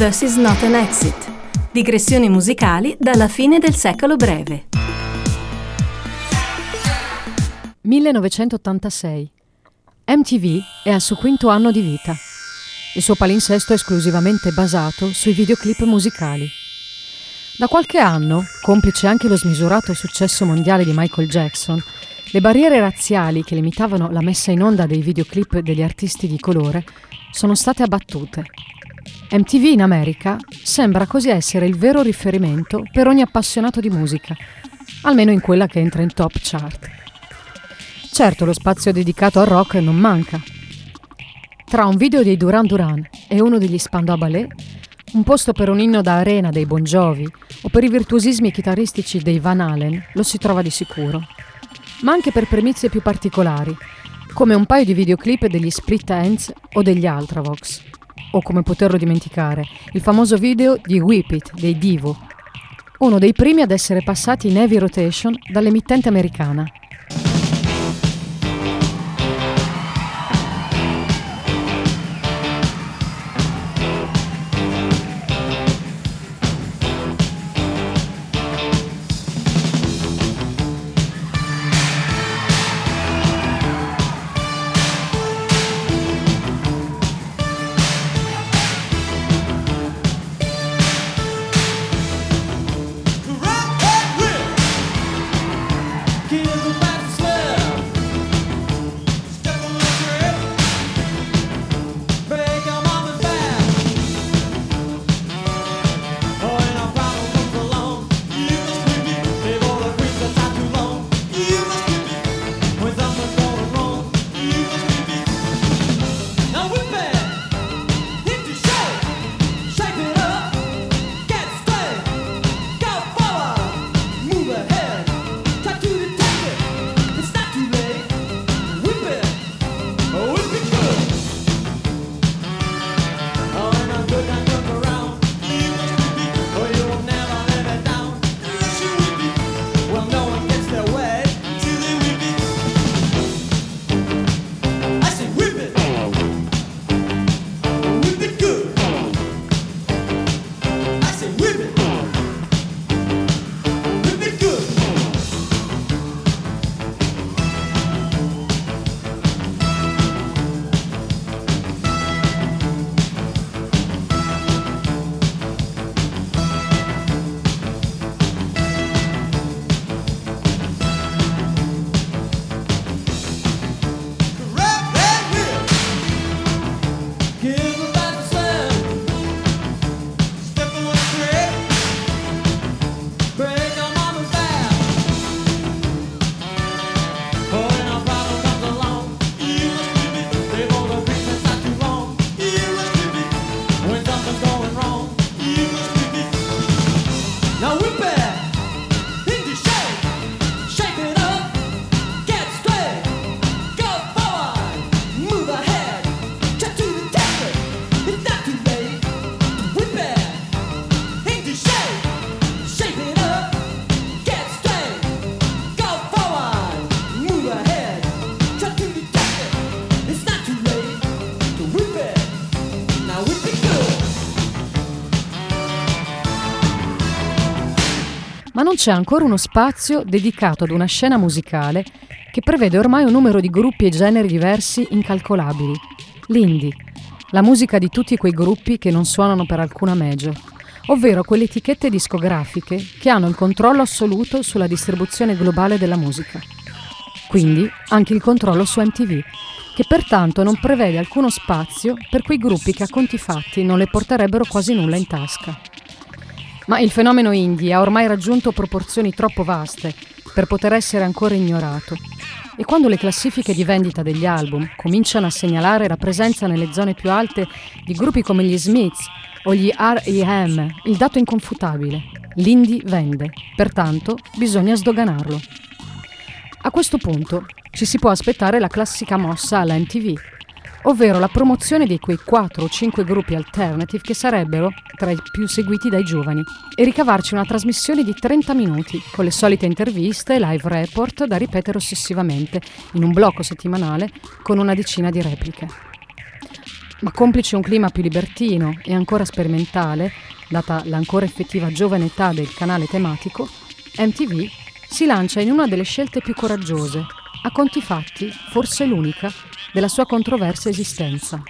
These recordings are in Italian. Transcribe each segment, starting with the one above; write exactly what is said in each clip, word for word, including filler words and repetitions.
This is not an exit. Digressioni musicali dalla fine del secolo breve. millenovecentottantasei. M T V è al suo quinto anno di vita. Il suo palinsesto è esclusivamente basato sui videoclip musicali. Da qualche anno, complice anche lo smisurato successo mondiale di Michael Jackson, le barriere razziali che limitavano la messa in onda dei videoclip degli artisti di colore sono state abbattute. M T V in America sembra così essere il vero riferimento per ogni appassionato di musica, almeno in quella che entra in top chart. Certo, lo spazio dedicato al rock non manca. Tra un video dei Duran Duran e uno degli Spandau Ballet, un posto per un inno da arena dei Bon Jovi o per i virtuosismi chitarristici dei Van Halen lo si trova di sicuro. Ma anche per primizie più particolari, come un paio di videoclip degli Split Enz o degli Ultravox. O come poterlo dimenticare, il famoso video di Whip It dei Divo, uno dei primi ad essere passati in heavy rotation dall'emittente americana. Ma non c'è ancora uno spazio dedicato ad una scena musicale che prevede ormai un numero di gruppi e generi diversi incalcolabili. L'indie, la musica di tutti quei gruppi che non suonano per alcuna major, ovvero quelle etichette discografiche che hanno il controllo assoluto sulla distribuzione globale della musica. Quindi anche il controllo su M T V, che pertanto non prevede alcuno spazio per quei gruppi che a conti fatti non le porterebbero quasi nulla in tasca. Ma il fenomeno indie ha ormai raggiunto proporzioni troppo vaste per poter essere ancora ignorato. E quando le classifiche di vendita degli album cominciano a segnalare la presenza nelle zone più alte di gruppi come gli Smiths o gli R E M, il dato è inconfutabile: l'indie vende, pertanto bisogna sdoganarlo. A questo punto ci si può aspettare la classica mossa alla M T V, ovvero la promozione di quei quattro o cinque gruppi alternative che sarebbero tra i più seguiti dai giovani e ricavarci una trasmissione di trenta minuti con le solite interviste e live report da ripetere ossessivamente in un blocco settimanale con una decina di repliche. Ma complice un clima più libertino e ancora sperimentale, data l'ancora effettiva giovane età del canale tematico, M T V si lancia in una delle scelte più coraggiose, a conti fatti forse l'unica, della sua controversa esistenza.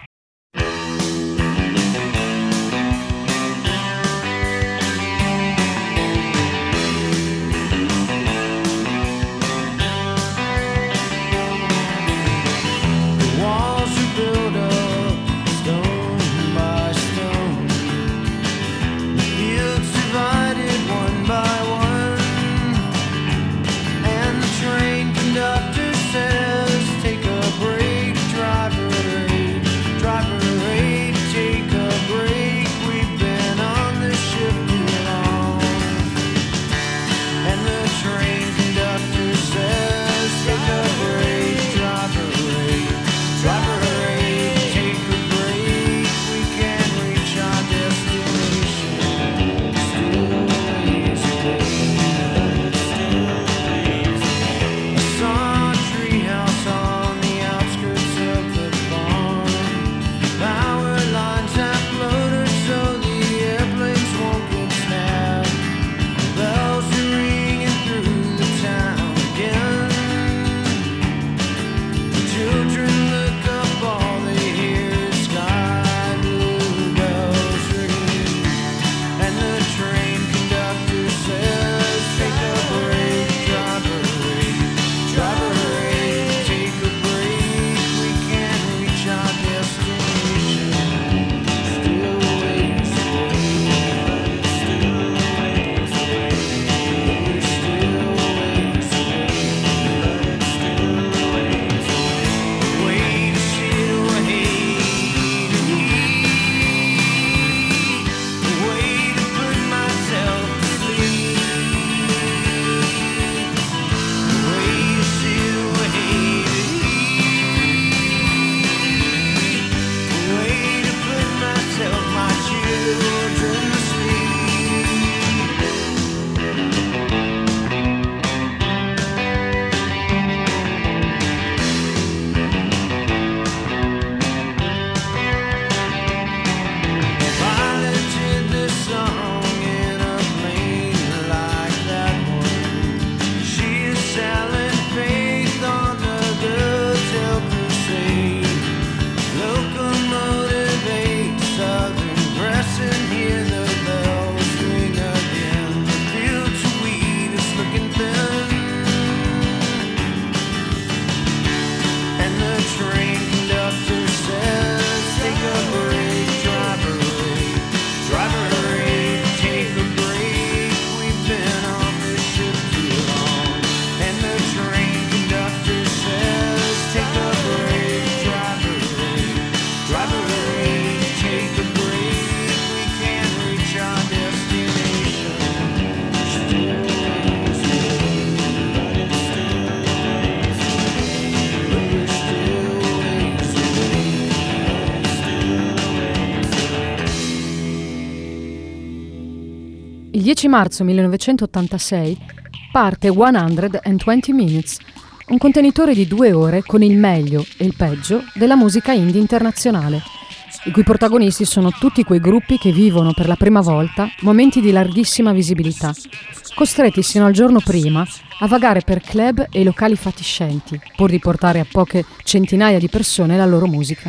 Il dieci marzo millenovecentottantasei parte centoventi Minutes, un contenitore di due ore con il meglio e il peggio della musica indie internazionale, i cui protagonisti sono tutti quei gruppi che vivono per la prima volta momenti di larghissima visibilità, costretti sino al giorno prima a vagare per club e locali fatiscenti, pur di portare a poche centinaia di persone la loro musica.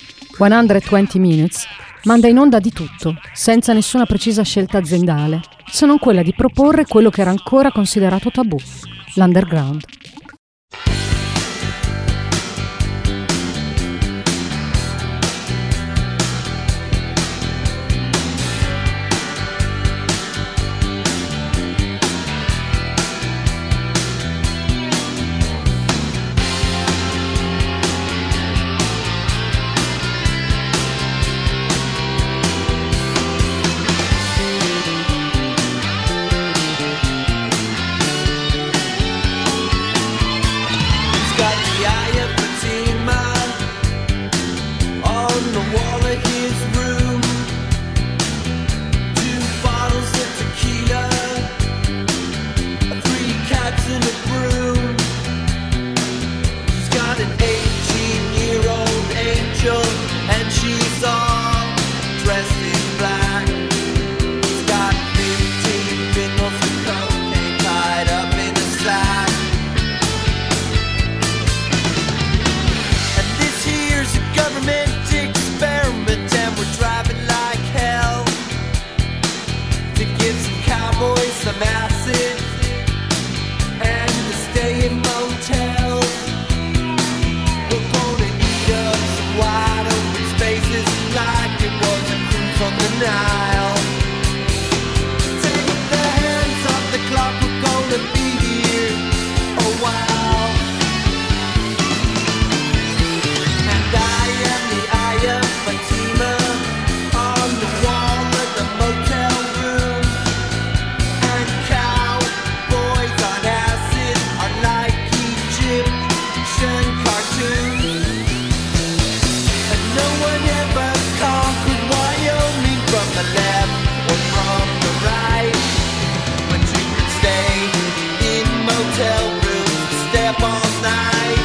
centoventi Minutes manda in onda di tutto, senza nessuna precisa scelta aziendale, se non quella di proporre quello che era ancora considerato tabù, l'underground. denial. Take the hands off the clock, we're gonna be here a while. And I am the eye of Fatima on the wall of the motel room. And cowboys on acid are like Egyptian cartoons. And no one ever conquered Wyoming from the left or from the right. But you could stay in motel rooms, step all night.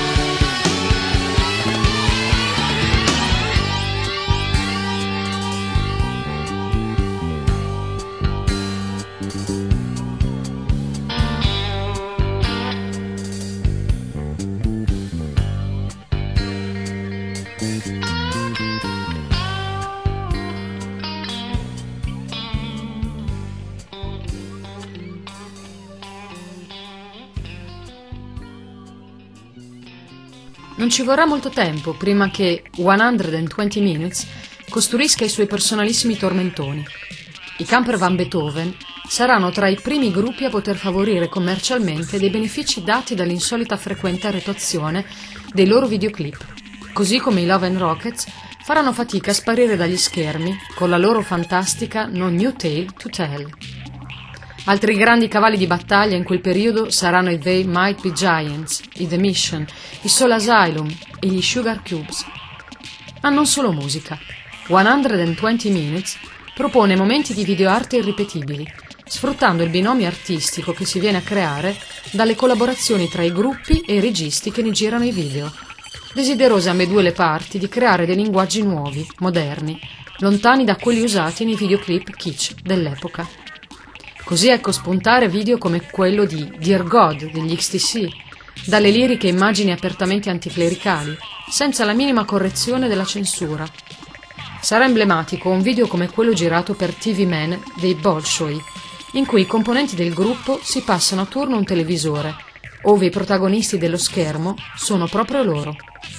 Non ci vorrà molto tempo prima che centoventi Minutes costruisca i suoi personalissimi tormentoni. I Camper Van Beethoven saranno tra i primi gruppi a poter favorire commercialmente dei benefici dati dall'insolita frequente retroazione dei loro videoclip, così come i Love and Rockets faranno fatica a sparire dagli schermi con la loro fantastica No New Tale to Tell. Altri grandi cavalli di battaglia in quel periodo saranno i They Might Be Giants, i The Mission, i Soul Asylum e gli Sugar Cubes. Ma non solo musica. centoventi Minutes propone momenti di videoarte irripetibili, sfruttando il binomio artistico che si viene a creare dalle collaborazioni tra i gruppi e i registi che ne girano i video, desiderose ambedue le parti di creare dei linguaggi nuovi, moderni, lontani da quelli usati nei videoclip kitsch dell'epoca. Così ecco spuntare video come quello di Dear God degli X T C, dalle liriche immagini apertamente anticlericali, senza la minima correzione della censura. Sarà emblematico un video come quello girato per T V Man dei Bolshoi, in cui i componenti del gruppo si passano a turno un televisore, ove i protagonisti dello schermo sono proprio loro.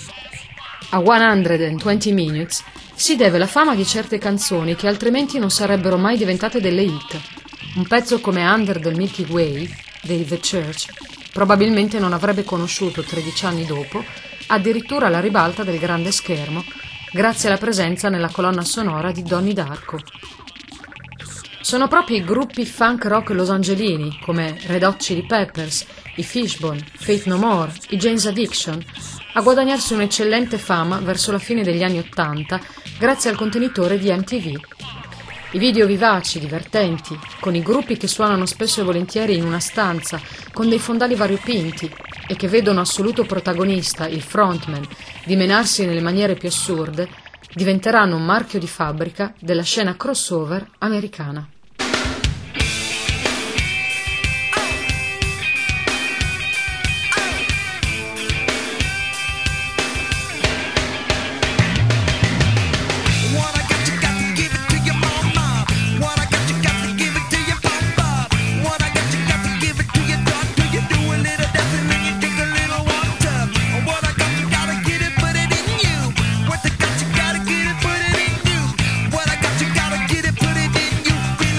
A centoventi Minutes si deve la fama di certe canzoni che altrimenti non sarebbero mai diventate delle hit. Un pezzo come Under the Milky Way dei The Church probabilmente non avrebbe conosciuto tredici anni dopo addirittura la ribalta del grande schermo grazie alla presenza nella colonna sonora di Donnie Darko. Sono proprio i gruppi funk rock losangelini come Red Hot Chili Peppers, i Fishbone, Faith No More, i Jane's Addiction a guadagnarsi un'eccellente fama verso la fine degli anni Ottanta grazie al contenitore di M T V. I video vivaci, divertenti, con i gruppi che suonano spesso e volentieri in una stanza, con dei fondali variopinti e che vedono assoluto protagonista, il frontman, dimenarsi nelle maniere più assurde, diventeranno un marchio di fabbrica della scena crossover americana. Gotta get it, put it in you.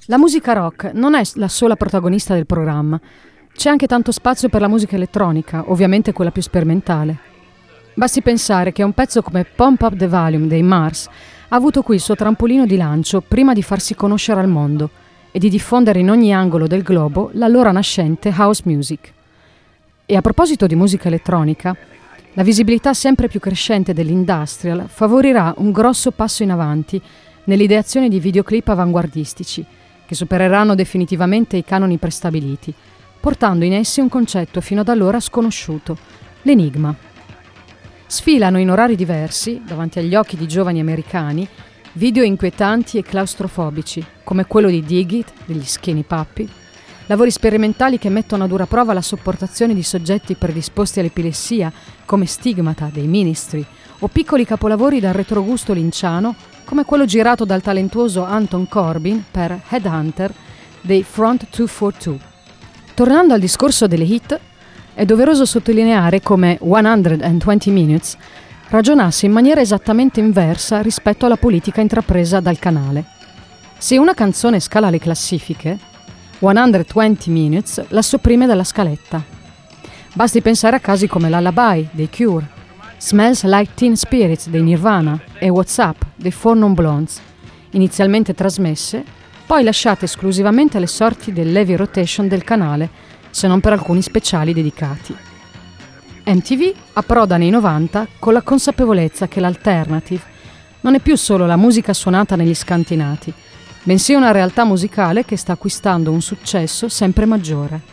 La musica rock non è la sola protagonista del programma. C'è anche tanto spazio per la musica elettronica, ovviamente quella più sperimentale. Basti pensare che un pezzo come Pump Up the Volume dei Mars ha avuto qui il suo trampolino di lancio prima di farsi conoscere al mondo e di diffondere in ogni angolo del globo l'allora nascente house music. E a proposito di musica elettronica, la visibilità sempre più crescente dell'industrial favorirà un grosso passo in avanti nell'ideazione di videoclip avanguardistici, che supereranno definitivamente i canoni prestabiliti, portando in essi un concetto fino ad allora sconosciuto, l'enigma. Sfilano in orari diversi, davanti agli occhi di giovani americani, video inquietanti e claustrofobici, come quello di Dig It, degli Skinny Puppy, lavori sperimentali che mettono a dura prova la sopportazione di soggetti predisposti all'epilessia, come Stigmata dei Ministry, o piccoli capolavori dal retrogusto linciano, come quello girato dal talentuoso Anton Corbin per Headhunter dei Front duecentoquarantadue. Tornando al discorso delle hit, è doveroso sottolineare come centoventi Minutes ragionasse in maniera esattamente inversa rispetto alla politica intrapresa dal canale. Se una canzone scala le classifiche, centoventi Minutes la sopprime dalla scaletta. Basti pensare a casi come Lullaby dei Cure, Smells Like Teen Spirit dei Nirvana e What's Up dei Four Non Blondes, inizialmente trasmesse, poi lasciate esclusivamente alle sorti dell'heavy rotation del canale, se non per alcuni speciali dedicati. M T V approda nei novanta con la consapevolezza che l'alternative non è più solo la musica suonata negli scantinati, bensì una realtà musicale che sta acquistando un successo sempre maggiore.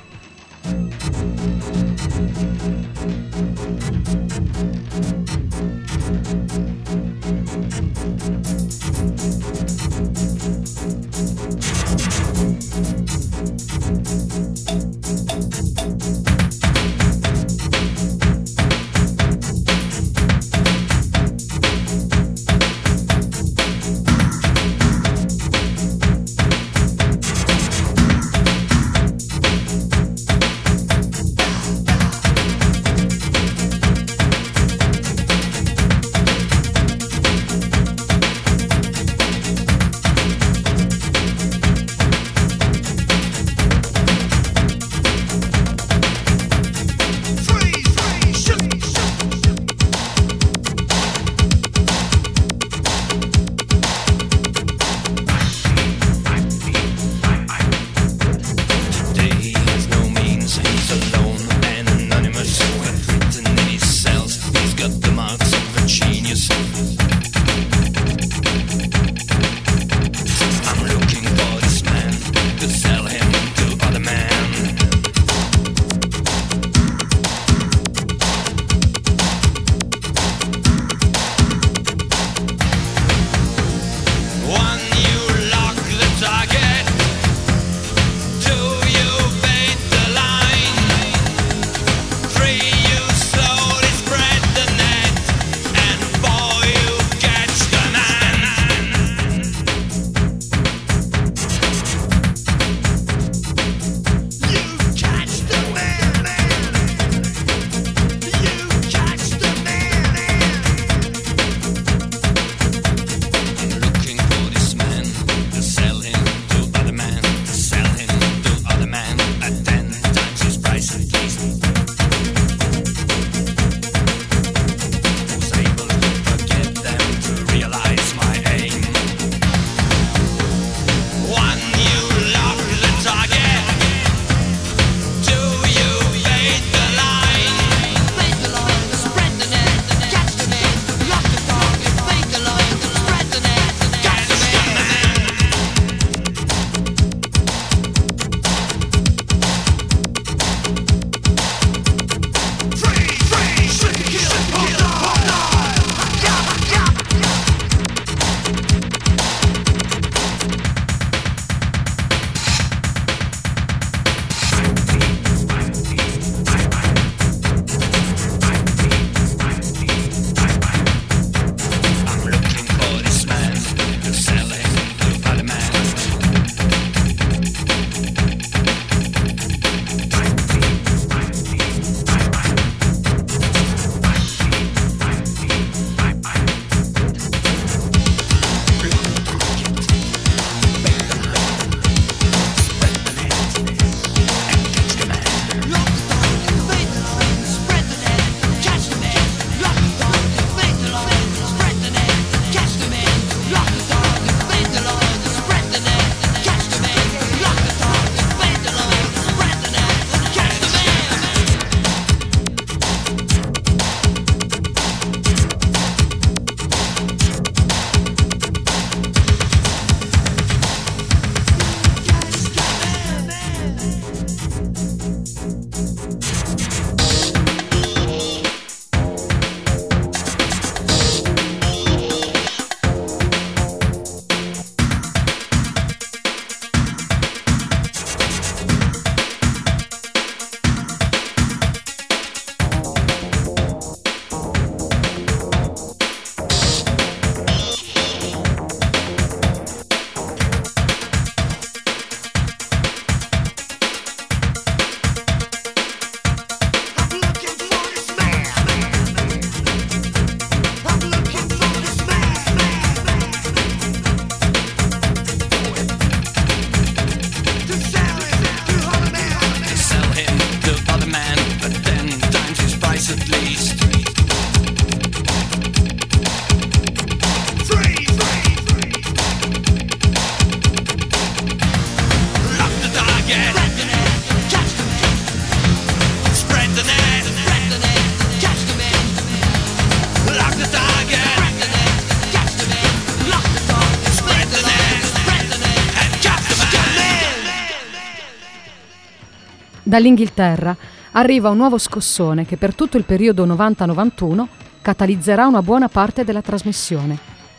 Dall'Inghilterra arriva un nuovo scossone che per tutto il periodo novanta novantuno catalizzerà una buona parte della trasmissione.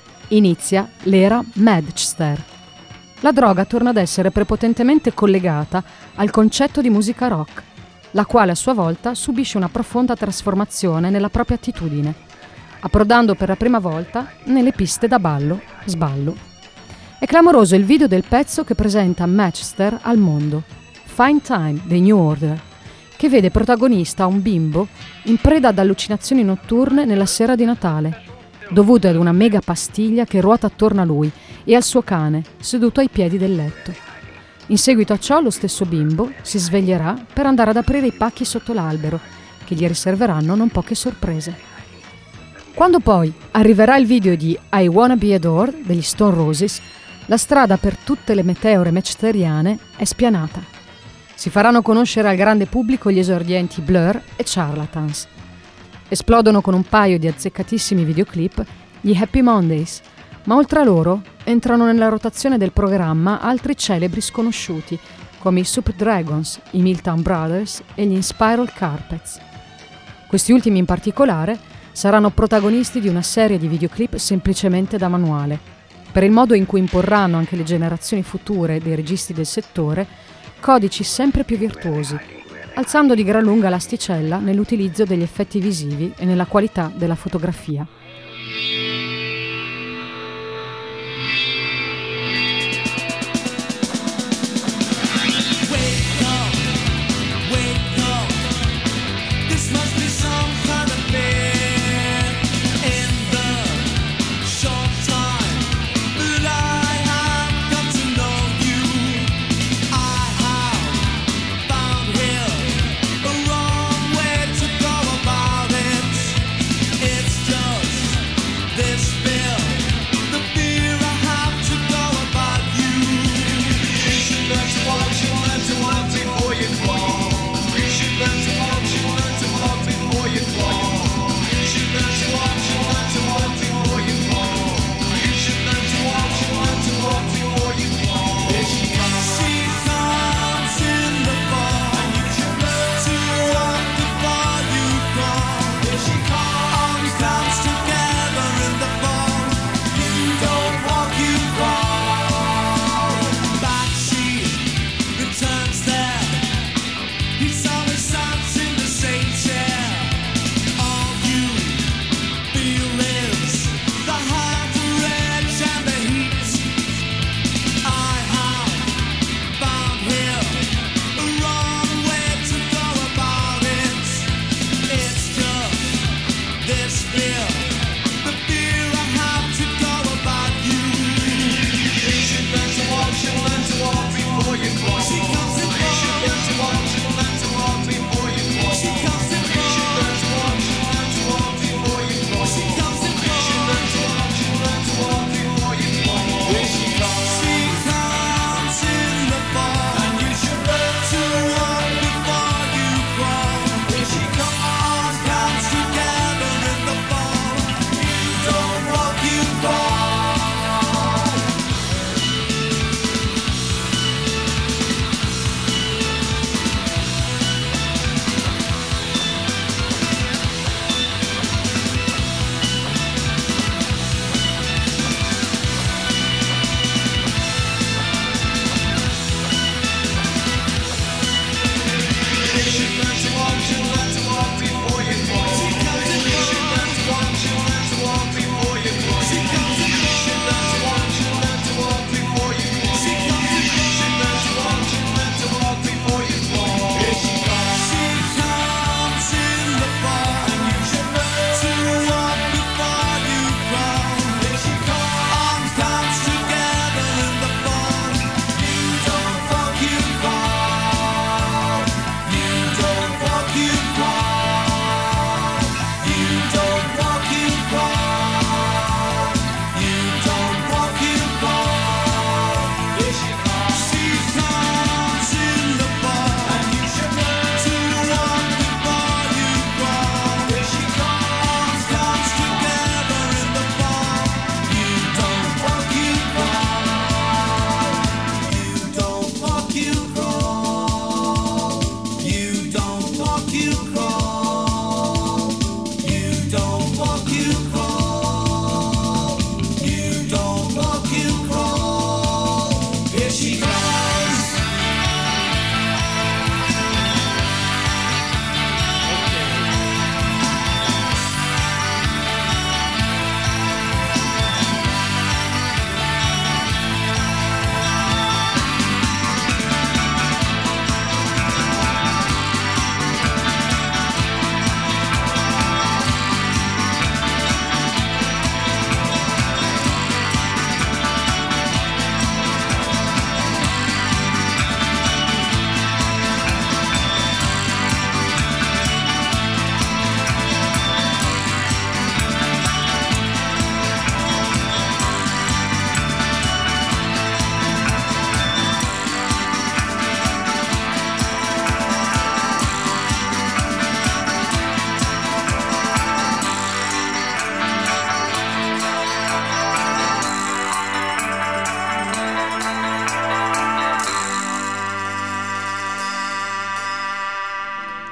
Inizia l'era Manchester. La droga torna ad essere prepotentemente collegata al concetto di musica rock, la quale a sua volta subisce una profonda trasformazione nella propria attitudine, approdando per la prima volta nelle piste da ballo, sballo. È clamoroso il video del pezzo che presenta Manchester al mondo, Fine Time dei New Order, che vede protagonista un bimbo in preda ad allucinazioni notturne nella sera di Natale, dovute ad una mega pastiglia che ruota attorno a lui e al suo cane, seduto ai piedi del letto. In seguito a ciò lo stesso bimbo si sveglierà per andare ad aprire i pacchi sotto l'albero, che gli riserveranno non poche sorprese. Quando poi arriverà il video di I Wanna Be Adored degli Stone Roses, la strada per tutte le meteore manchesteriane è spianata. Si faranno conoscere al grande pubblico gli esordienti Blur e Charlatans. Esplodono con un paio di azzeccatissimi videoclip gli Happy Mondays, ma oltre a loro entrano nella rotazione del programma altri celebri sconosciuti, come i Soup Dragons, i Milltown Brothers e gli Inspiral Carpets. Questi ultimi in particolare saranno protagonisti di una serie di videoclip semplicemente da manuale, per il modo in cui imporranno anche le generazioni future dei registi del settore codici sempre più virtuosi, alzando di gran lunga l'asticella nell'utilizzo degli effetti visivi e nella qualità della fotografia. It's just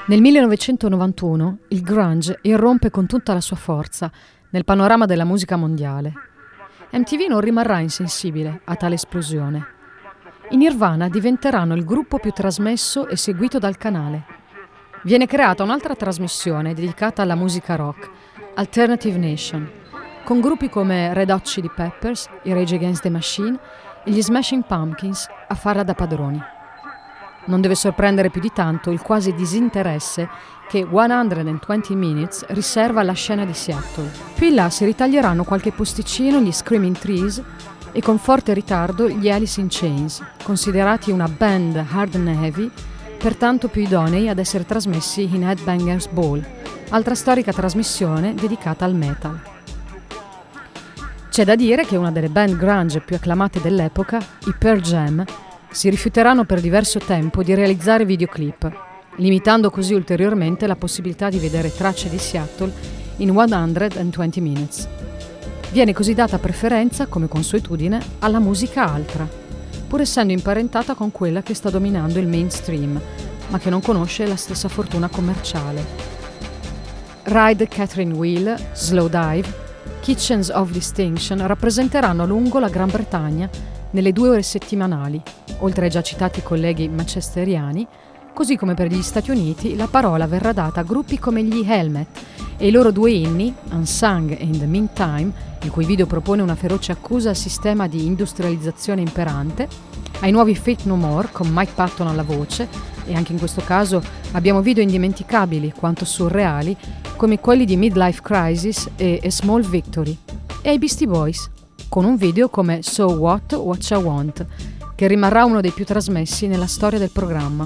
Nel millenovecentonovantuno il grunge irrompe con tutta la sua forza nel panorama della musica mondiale. M T V non rimarrà insensibile a tale esplosione. I Nirvana diventeranno il gruppo più trasmesso e seguito dal canale. Viene creata un'altra trasmissione dedicata alla musica rock, Alternative Nation, con gruppi come Red Hot Chili Peppers, i Rage Against the Machine e gli Smashing Pumpkins a farla da padroni. Non deve sorprendere più di tanto il quasi disinteresse che centoventi Minutes riserva alla scena di Seattle. Più in là si ritaglieranno qualche posticino gli Screaming Trees e con forte ritardo gli Alice in Chains, considerati una band hard and heavy, pertanto più idonei ad essere trasmessi in Headbangers Ball, altra storica trasmissione dedicata al metal. C'è da dire che una delle band grunge più acclamate dell'epoca, i Pearl Jam, si rifiuteranno per diverso tempo di realizzare videoclip, limitando così ulteriormente la possibilità di vedere tracce di Seattle in centoventi Minutes. Viene così data preferenza, come consuetudine, alla musica altra, pur essendo imparentata con quella che sta dominando il mainstream, ma che non conosce la stessa fortuna commerciale. Ride Catherine Wheel, Slow Dive, Kitchens of Distinction rappresenteranno a lungo la Gran Bretagna nelle due ore settimanali, oltre ai già citati colleghi manchesteriani, così come per gli Stati Uniti la parola verrà data a gruppi come gli Helmet e i loro due inni, Unsung e In the Meantime, il cui video propone una feroce accusa al sistema di industrializzazione imperante, ai nuovi Faith No More con Mike Patton alla voce, e anche in questo caso abbiamo video indimenticabili quanto surreali come quelli di Midlife Crisis e A Small Victory, e ai Beastie Boys, con un video come So What, What I Want, che rimarrà uno dei più trasmessi nella storia del programma.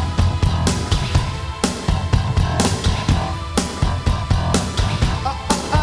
I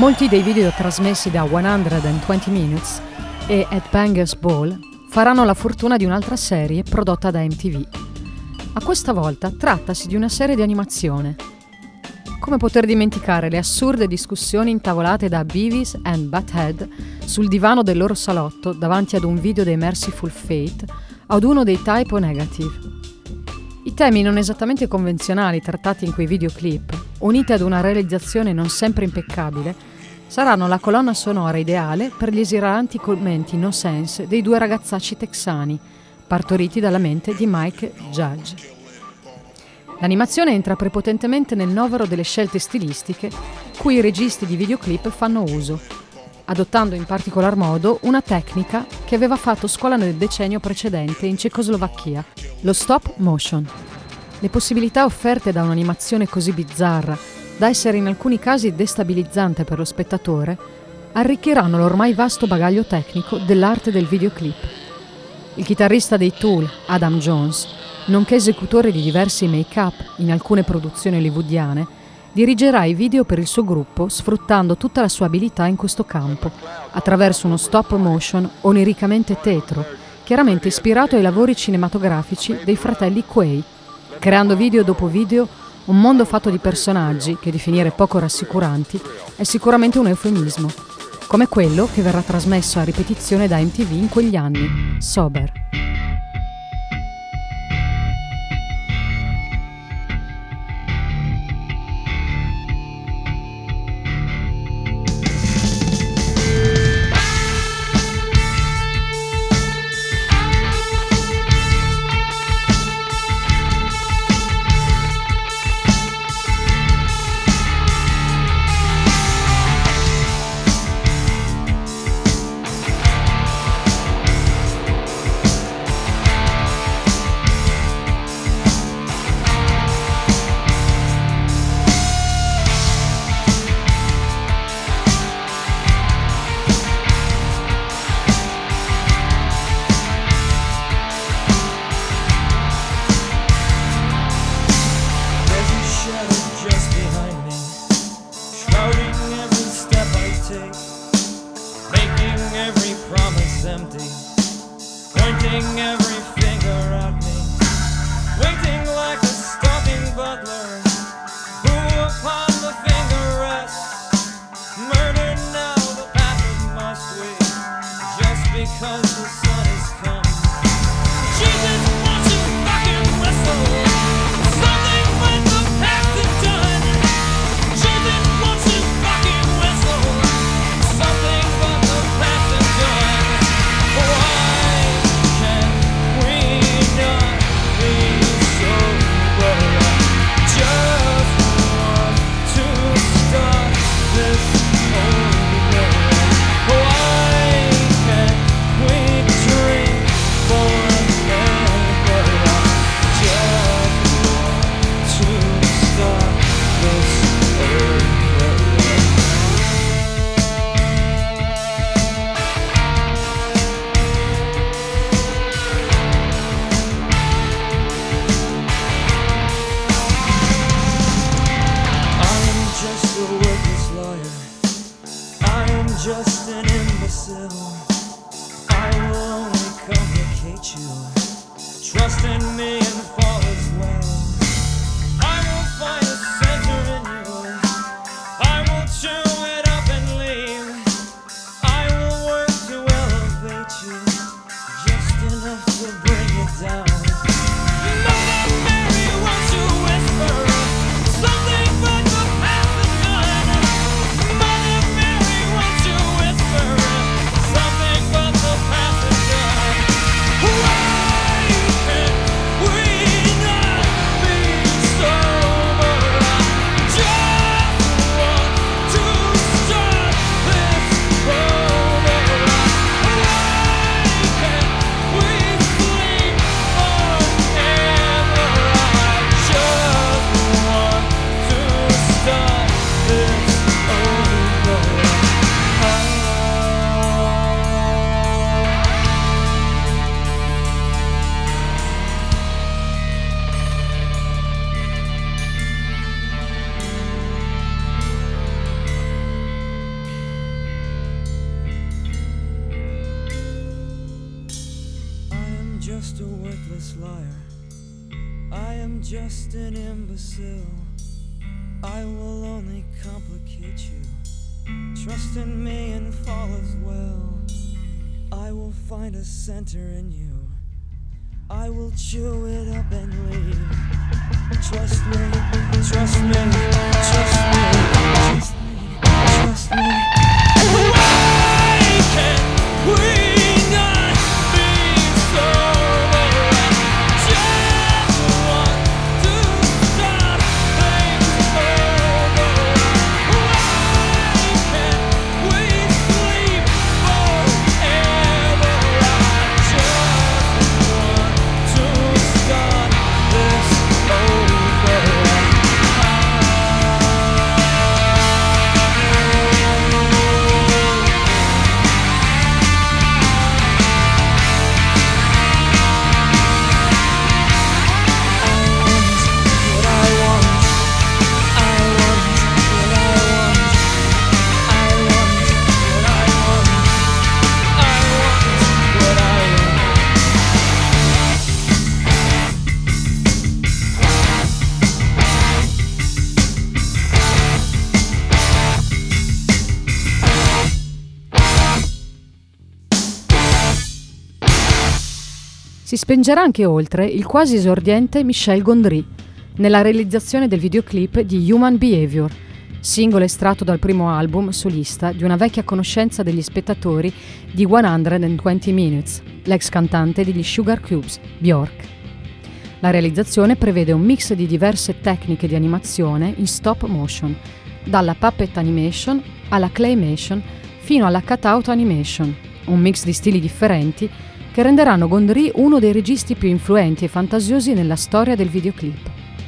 Molti dei video trasmessi da centoventi Minutes e Headbangers Ball faranno la fortuna di un'altra serie prodotta da M T V. A questa volta trattasi di una serie di animazione. Come poter dimenticare le assurde discussioni intavolate da Beavis and Butthead sul divano del loro salotto davanti ad un video dei Merciful Fate ad uno dei Type O Negative. I temi non esattamente convenzionali trattati in quei videoclip, uniti ad una realizzazione non sempre impeccabile, saranno la colonna sonora ideale per gli esilaranti commenti no sense dei due ragazzacci texani, partoriti dalla mente di Mike Judge. L'animazione entra prepotentemente nel novero delle scelte stilistiche cui i registi di videoclip fanno uso, adottando in particolar modo una tecnica che aveva fatto scuola nel decennio precedente in Cecoslovacchia, lo stop motion. Le possibilità offerte da un'animazione così bizzarra, da essere in alcuni casi destabilizzante per lo spettatore, arricchiranno l'ormai vasto bagaglio tecnico dell'arte del videoclip. Il chitarrista dei Tool, Adam Jones, nonché esecutore di diversi make-up in alcune produzioni hollywoodiane, dirigerà i video per il suo gruppo sfruttando tutta la sua abilità in questo campo, attraverso uno stop motion oniricamente tetro, chiaramente ispirato ai lavori cinematografici dei fratelli Quay, creando video dopo video un mondo fatto di personaggi che definire poco rassicuranti è sicuramente un eufemismo, come quello che verrà trasmesso a ripetizione da M T V in quegli anni, Sober. Why can't we just an imbecile. I will only complicate you. Trust in me and fall as well. I will find a center in you. I will chew it up and leave. Trust me, trust me, trust me, trust me, trust me. Why can't we not be sober and just want to start things over? Why can't we sleep forever? I just want to start this over. Si spingerà anche oltre il quasi esordiente Michel Gondry nella realizzazione del videoclip di Human Behavior, singolo estratto dal primo album solista di una vecchia conoscenza degli spettatori di centoventi Minutes, l'ex cantante degli Sugar Cubes, Bjork. La realizzazione prevede un mix di diverse tecniche di animazione in stop motion, dalla puppet animation alla claymation fino alla cutout animation, un mix di stili differenti che renderanno Gondry uno dei registi più influenti e fantasiosi nella storia del videoclip.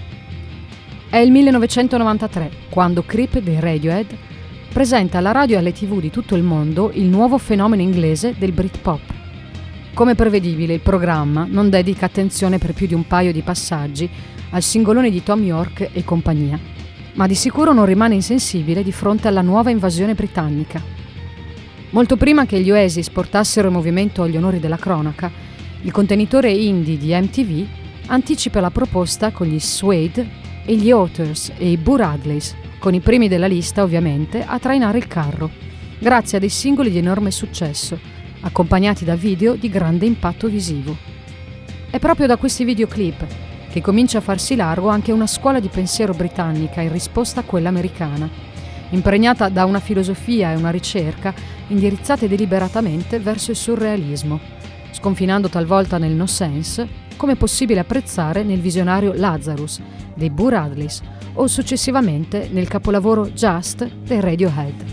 È il millenovecentonovantatré, quando Creep dei Radiohead presenta alla radio e alle tivù di tutto il mondo il nuovo fenomeno inglese del Britpop. Come prevedibile, il programma non dedica attenzione per più di un paio di passaggi al singolone di Thom Yorke e compagnia, ma di sicuro non rimane insensibile di fronte alla nuova invasione britannica. Molto prima che gli Oasis portassero il movimento agli onori della cronaca, il contenitore indie di M T V anticipa la proposta con gli Suede e gli Otters e i Boo Radleys, con i primi della lista ovviamente a trainare il carro, grazie a dei singoli di enorme successo, accompagnati da video di grande impatto visivo. È proprio da questi videoclip che comincia a farsi largo anche una scuola di pensiero britannica in risposta a quella americana, impregnata da una filosofia e una ricerca indirizzate deliberatamente verso il surrealismo, sconfinando talvolta nel no sense, come è possibile apprezzare nel visionario Lazarus dei Boo Radleys o successivamente nel capolavoro Just dei Radiohead.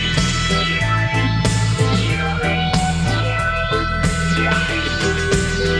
Yeah.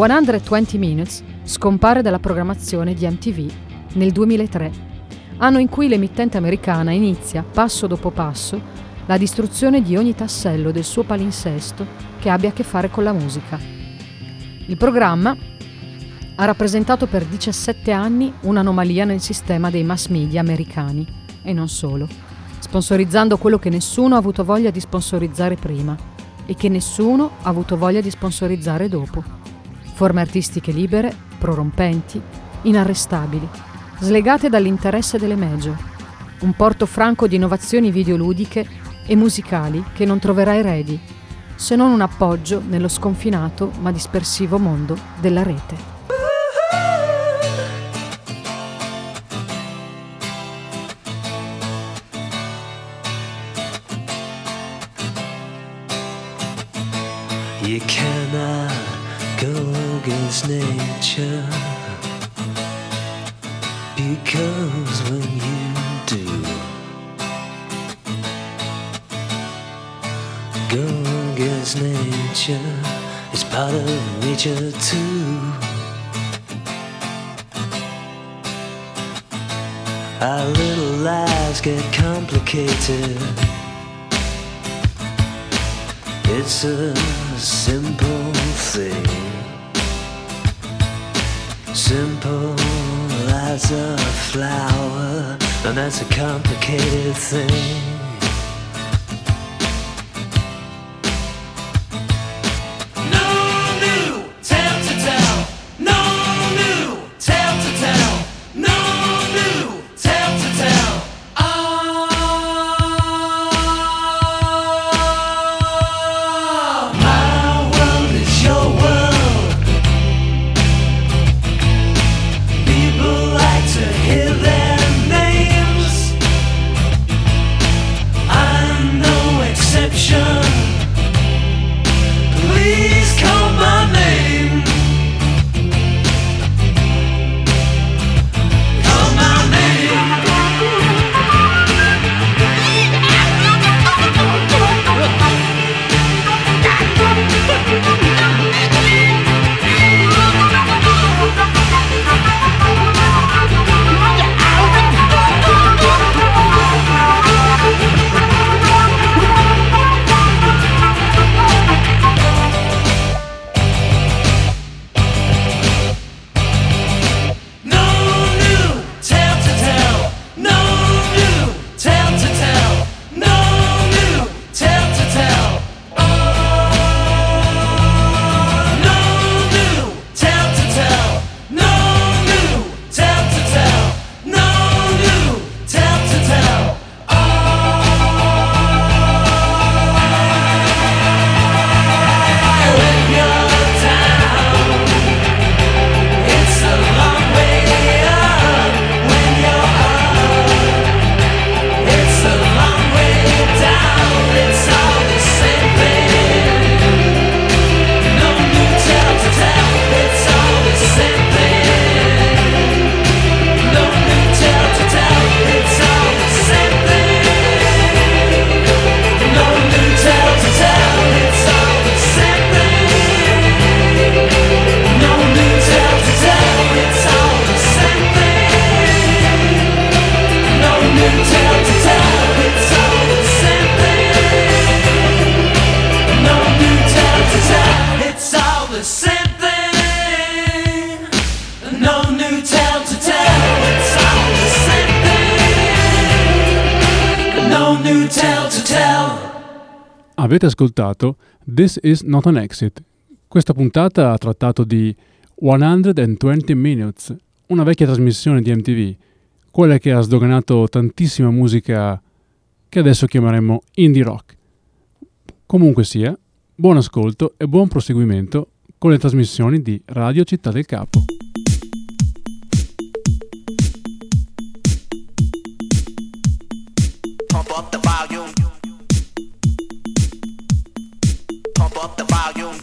centoventi Minutes scompare dalla programmazione di M T V nel duemilatré, anno in cui l'emittente americana inizia, passo dopo passo, la distruzione di ogni tassello del suo palinsesto che abbia a che fare con la musica. Il programma ha rappresentato per diciassette anni un'anomalia nel sistema dei mass media americani, e non solo, sponsorizzando quello che nessuno ha avuto voglia di sponsorizzare prima e che nessuno ha avuto voglia di sponsorizzare dopo. Forme artistiche libere, prorompenti, inarrestabili, slegate dall'interesse delle major. Un porto franco di innovazioni videoludiche e musicali che non troverà eredi, se non un appoggio nello sconfinato ma dispersivo mondo della rete. You cannot go against nature, because when you do go against nature, it's part of nature too. Our little lives get complicated. It's a simple thing, simple as a flower, and that's a complicated thing. Avete ascoltato This Is Not an Exit. Questa puntata ha trattato di centoventi Minutes, una vecchia trasmissione di M T V, quella che ha sdoganato tantissima musica che adesso chiameremo indie rock. Comunque sia, buon ascolto e buon proseguimento con le trasmissioni di Radio Città del Capo. Pump up the volume. Pump up the volume.